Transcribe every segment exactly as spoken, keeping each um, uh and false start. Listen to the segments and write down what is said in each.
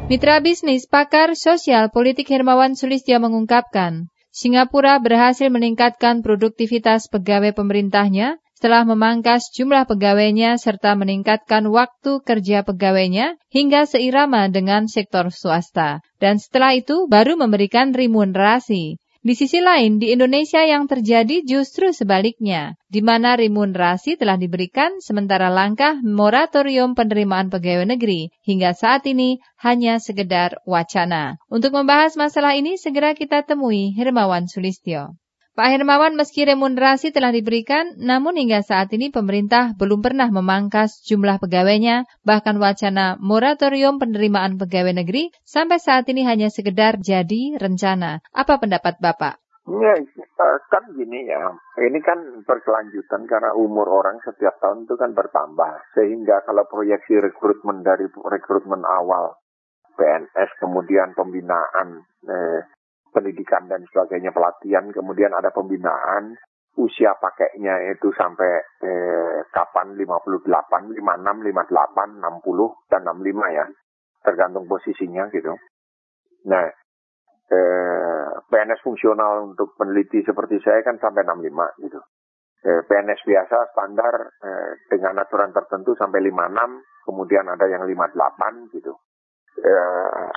Mitra bisnis pakar sosial politik Hermawan Sulistyo mengungkapkan, Singapura berhasil meningkatkan produktivitas pegawai pemerintahnya setelah memangkas jumlah pegawainya serta meningkatkan waktu kerja pegawainya hingga seirama dengan sektor swasta. Dan setelah itu baru memberikan remunerasi. Di sisi lain, di Indonesia yang terjadi justru sebaliknya, di mana remunerasi telah diberikan sementara langkah moratorium penerimaan pegawai negeri hingga saat ini hanya sekedar wacana. Untuk membahas masalah ini, segera kita temui Hermawan Sulistyo. Pak Hermawan, meski remunerasi telah diberikan, namun hingga saat ini pemerintah belum pernah memangkas jumlah pegawainya, bahkan wacana moratorium penerimaan pegawai negeri sampai saat ini hanya sekedar jadi rencana. Apa pendapat Bapak? Ya, kan gini ya, ini kan berkelanjutan karena umur orang setiap tahun itu kan bertambah. Sehingga kalau proyeksi rekrutmen dari rekrutmen awal, P N S, kemudian pembinaan, eh, pendidikan dan sebagainya, pelatihan, kemudian ada pembinaan, usia pakainya itu sampai eh, kapan, lima puluh delapan, lima puluh enam, lima puluh delapan, enam puluh, dan enam puluh lima ya, tergantung posisinya gitu. Nah, eh, P N S fungsional untuk peneliti seperti saya kan sampai enam puluh lima gitu. Eh, P N S biasa standar eh, dengan aturan tertentu sampai lima puluh enam, kemudian ada yang lima puluh delapan gitu. Eh,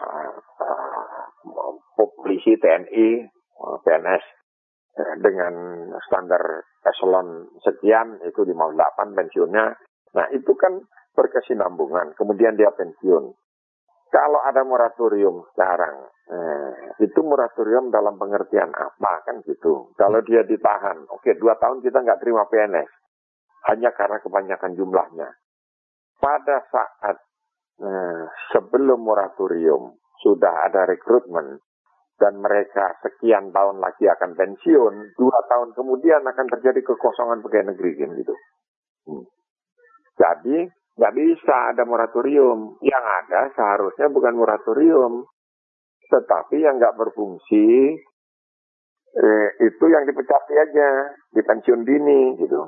polisi, T N I, P N S dengan standar eselon sekian itu lima puluh delapan pensiunnya. Nah itu kan berkesinambungan, kemudian dia pensiun. Kalau ada moratorium sekarang, eh, itu moratorium dalam pengertian apa kan gitu. Kalau dia ditahan, oke dua tahun kita nggak terima P N S, hanya karena kebanyakan jumlahnya. Pada saat eh, sebelum moratorium sudah ada rekrutmen, dan mereka sekian tahun lagi akan pensiun, dua tahun kemudian akan terjadi kekosongan pegawai negeri kan gitu. Hmm. Jadi nggak bisa ada moratorium. Yang ada seharusnya bukan moratorium, tetapi yang nggak berfungsi eh, itu yang dipecati aja, di pensiun dini gitu.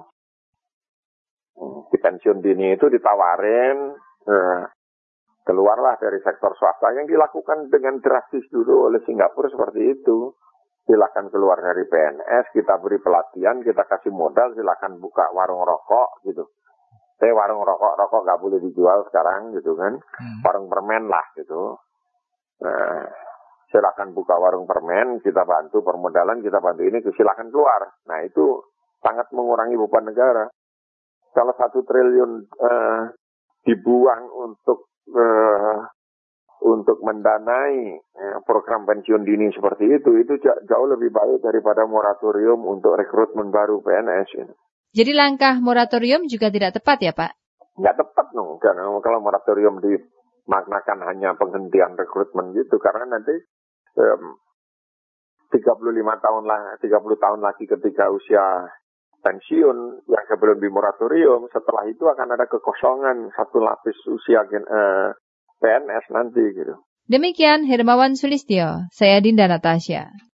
Hmm. Di pensiun dini itu ditawarin. Eh, Keluarlah dari sektor swasta yang dilakukan dengan drastis dulu oleh Singapura seperti itu. Silakan keluar dari P N S, kita beri pelatihan, kita kasih modal, silakan buka warung rokok gitu. Tapi warung rokok, rokok nggak boleh dijual sekarang gitu kan. Hmm. Warung permen lah gitu. Nah, silakan buka warung permen, kita bantu permodalan, kita bantu ini, silakan keluar. Nah itu sangat mengurangi beban negara. Kalau satu triliun eh, dibuang untuk Uh, untuk mendanai uh, program pensiun dini seperti itu, itu jauh lebih baik daripada moratorium untuk rekrutmen baru P N S. Jadi langkah moratorium juga tidak tepat ya Pak? Nggak tepat dong, karena kalau moratorium dimaknakan hanya penghentian rekrutmen gitu, karena nanti um, tiga puluh lima tahun lah, tiga puluh tahun lagi ketika usia pensiun yang sebelum di moratorium, setelah itu akan ada kekosongan satu lapis usia eh, P N S nanti gitu. Demikian Hermawan Sulistyo, saya Dinda Natasha.